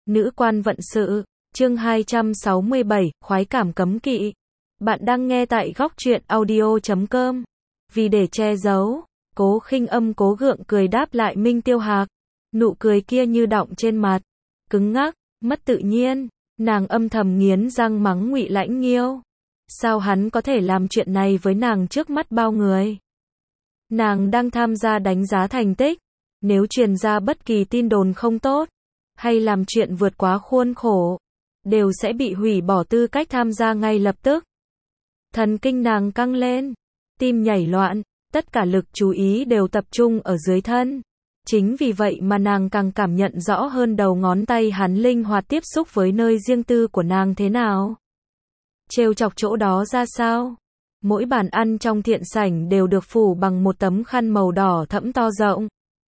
Nữ quan vận sự, chương 267, khoái cảm cấm kỵ. Bạn đang nghe tại góc truyện audio.com. Vì để che giấu, Cố Khinh Âm cố gượng cười đáp lại Minh Tiêu Hạc. Nụ cười kia như đọng trên mặt, cứng ngắc, mất tự nhiên. Nàng âm thầm nghiến răng mắng Ngụy Lãnh Nghiêu. Sao hắn có thể làm chuyện này với nàng trước mắt bao người? Nàng đang tham gia đánh giá thành tích, nếu truyền ra bất kỳ tin đồn không tốt, hay làm chuyện vượt quá khuôn khổ, đều sẽ bị hủy bỏ tư cách tham gia ngay lập tức. Thần kinh nàng căng lên, tim nhảy loạn, tất cả lực chú ý đều tập trung ở dưới thân. Chính vì vậy mà nàng càng cảm nhận rõ hơn đầu ngón tay hắn linh hoạt tiếp xúc với nơi riêng tư của nàng thế nào. Trêu chọc chỗ đó ra sao? Mỗi bàn ăn trong thiện sảnh đều được phủ bằng một tấm khăn màu đỏ thẫm to rộng.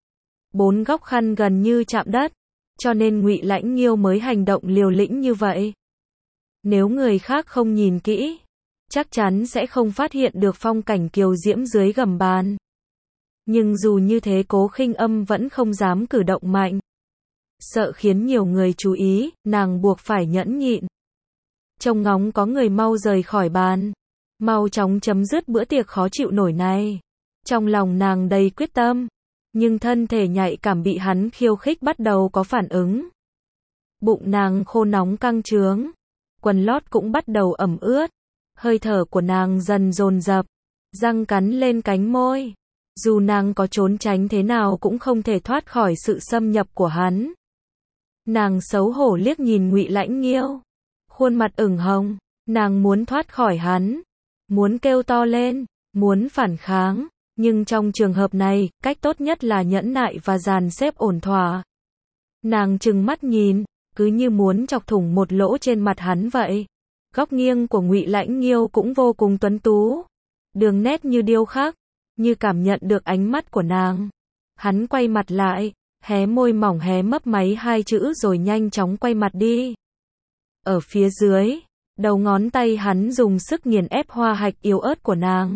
4 góc khăn gần như chạm đất, cho nên Ngụy Lãnh Nghiêu mới hành động liều lĩnh như vậy. Nếu người khác không nhìn kỹ, chắc chắn sẽ không phát hiện được phong cảnh kiều diễm dưới gầm bàn. Nhưng dù như thế Cố Khinh Âm vẫn không dám cử động mạnh. Sợ khiến nhiều người chú ý, nàng buộc phải nhẫn nhịn. Trông ngóng có người mau rời khỏi bàn, mau chóng chấm dứt bữa tiệc khó chịu nổi này. Trong lòng nàng đầy quyết tâm, nhưng thân thể nhạy cảm bị hắn khiêu khích bắt đầu có phản ứng. Bụng nàng khô nóng căng trướng, quần lót cũng bắt đầu ẩm ướt, hơi thở của nàng dần dồn dập, răng cắn lên cánh môi. Dù nàng có trốn tránh thế nào cũng không thể thoát khỏi sự xâm nhập của hắn. Nàng xấu hổ liếc nhìn Ngụy Lãnh Nghiêu, khuôn mặt ửng hồng, nàng muốn thoát khỏi hắn, muốn kêu to lên, muốn phản kháng, nhưng trong trường hợp này, cách tốt nhất là nhẫn nại và dàn xếp ổn thỏa. Nàng trừng mắt nhìn, cứ như muốn chọc thủng một lỗ trên mặt hắn vậy. Góc nghiêng của Ngụy Lãnh Nghiêu cũng vô cùng tuấn tú, đường nét như điêu khắc, như cảm nhận được ánh mắt của nàng. Hắn quay mặt lại, hé môi mỏng hé mấp máy hai chữ rồi nhanh chóng quay mặt đi. Ở phía dưới, đầu ngón tay hắn dùng sức nghiền ép hoa hạch yếu ớt của nàng.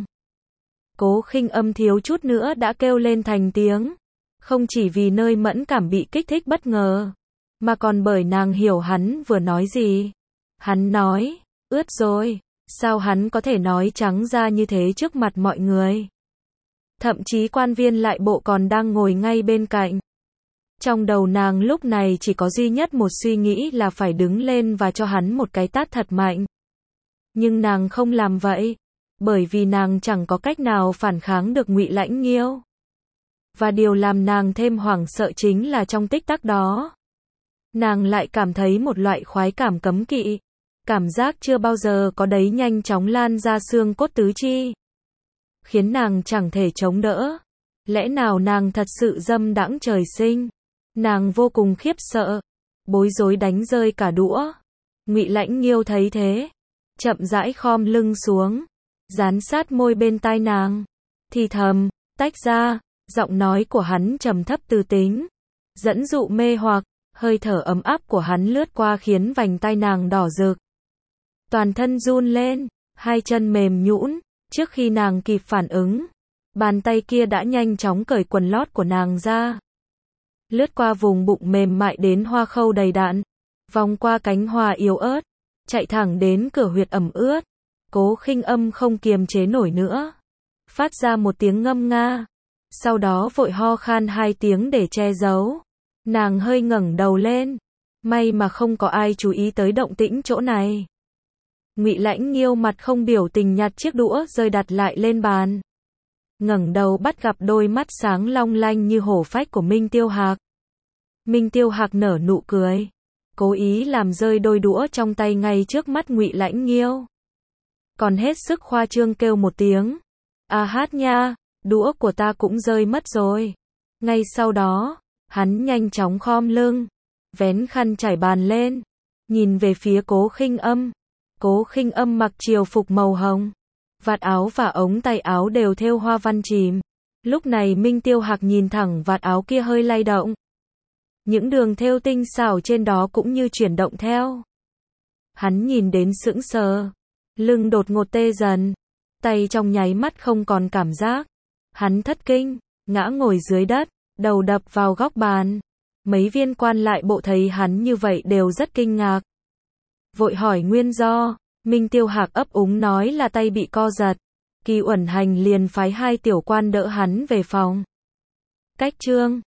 Cố Khinh Âm thiếu chút nữa đã kêu lên thành tiếng, không chỉ vì nơi mẫn cảm bị kích thích bất ngờ, mà còn bởi nàng hiểu hắn vừa nói gì. Hắn nói, ướt rồi, sao hắn có thể nói trắng ra như thế trước mặt mọi người? Thậm chí quan viên lại bộ còn đang ngồi ngay bên cạnh. Trong đầu nàng lúc này chỉ có duy nhất một suy nghĩ là phải đứng lên và cho hắn một cái tát thật mạnh. Nhưng nàng không làm vậy, bởi vì nàng chẳng có cách nào phản kháng được Ngụy Lãnh Nghiêu. Và điều làm nàng thêm hoảng sợ chính là trong tích tắc đó, nàng lại cảm thấy một loại khoái cảm cấm kỵ, cảm giác chưa bao giờ có đấy nhanh chóng lan ra xương cốt tứ chi, khiến nàng chẳng thể chống đỡ. Lẽ nào nàng thật sự dâm đãng trời sinh? Nàng vô cùng khiếp sợ, bối rối đánh rơi cả đũa. Ngụy Lãnh Nghiêu thấy thế, chậm rãi khom lưng xuống, dán sát môi bên tai nàng, thì thầm, tách ra. Giọng nói của hắn trầm thấp từ tính, dẫn dụ mê hoặc, hơi thở ấm áp của hắn lướt qua khiến vành tai nàng đỏ rực. Toàn thân run lên, hai chân mềm nhũn, trước khi nàng kịp phản ứng, bàn tay kia đã nhanh chóng cởi quần lót của nàng ra. Lướt qua vùng bụng mềm mại đến hoa khâu đầy đặn, vòng qua cánh hoa yếu ớt, chạy thẳng đến cửa huyệt ẩm ướt. Cố Khinh Âm không kiềm chế nổi nữa, phát ra một tiếng ngâm nga, sau đó vội ho khan hai tiếng để che giấu. Nàng hơi ngẩng đầu lên, may mà không có ai chú ý tới động tĩnh chỗ này. Ngụy Lãnh Nghiêu mặt không biểu tình nhặt chiếc đũa rơi đặt lại lên bàn, ngẩng đầu bắt gặp đôi mắt sáng long lanh như hổ phách của Minh Tiêu Hạc. Minh Tiêu Hạc nở nụ cười, cố ý làm rơi đôi đũa trong tay ngay trước mắt Ngụy Lãnh Nghiêu, còn hết sức khoa trương kêu một tiếng, a hát nha, đũa của ta cũng rơi mất rồi. Ngay sau đó, hắn nhanh chóng khom lưng, vén khăn trải bàn lên, nhìn về phía Cố Khinh Âm. Cố Khinh Âm mặc triều phục màu hồng, vạt áo và ống tay áo đều thêu hoa văn chìm. Lúc này Minh Tiêu Hạc nhìn thẳng vạt áo kia hơi lay động, những đường thêu tinh xảo trên đó cũng như chuyển động theo. Hắn nhìn đến sững sờ, lưng đột ngột tê dần, tay trong nháy mắt không còn cảm giác. Hắn thất kinh, ngã ngồi dưới đất, đầu đập vào góc bàn. Mấy viên quan lại bộ thấy hắn như vậy đều rất kinh ngạc. Vội hỏi nguyên do, Minh Tiêu Hạc ấp úng nói là tay bị co giật. Kỳ Uẩn Hành liền phái 2 tiểu quan đỡ hắn về phòng. Cách chương